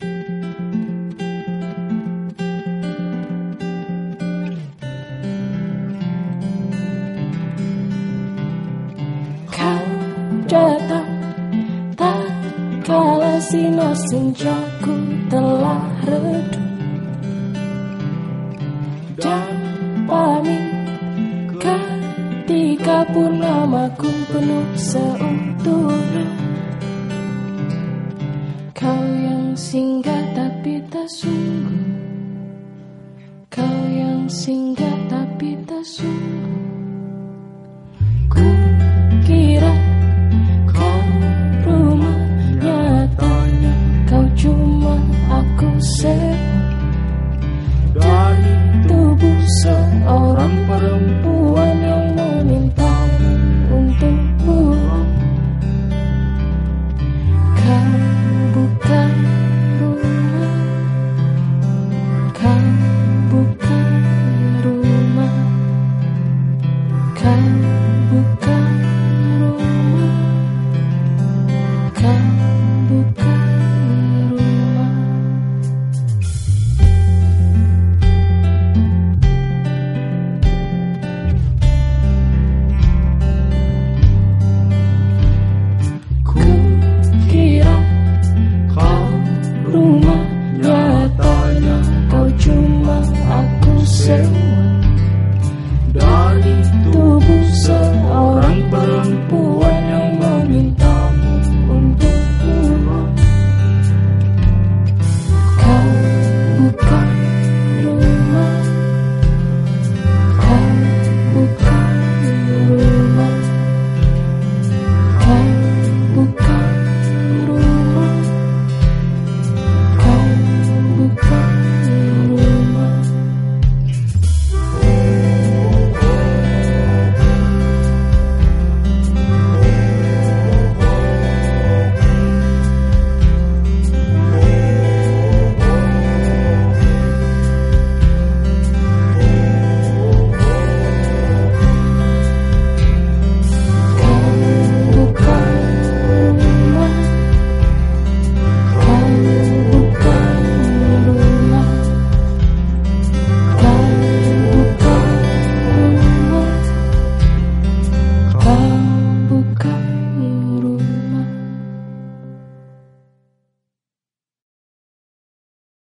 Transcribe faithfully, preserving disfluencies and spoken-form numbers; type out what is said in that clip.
Kau datang tak kala sinar senjaku telah redup, dan pamit ketika purnamaku penuh seutuhnya. Kau yang singgah tapi tak sungguh, kau yang singgah tapi tak sungguh. Ku kira kau rumah, nyatanya kau cuma aku sewa dari tubuh seorang perempuan yang meminta untuk pulang. Kau bukan rumah, kau bukan rumah, kau bukan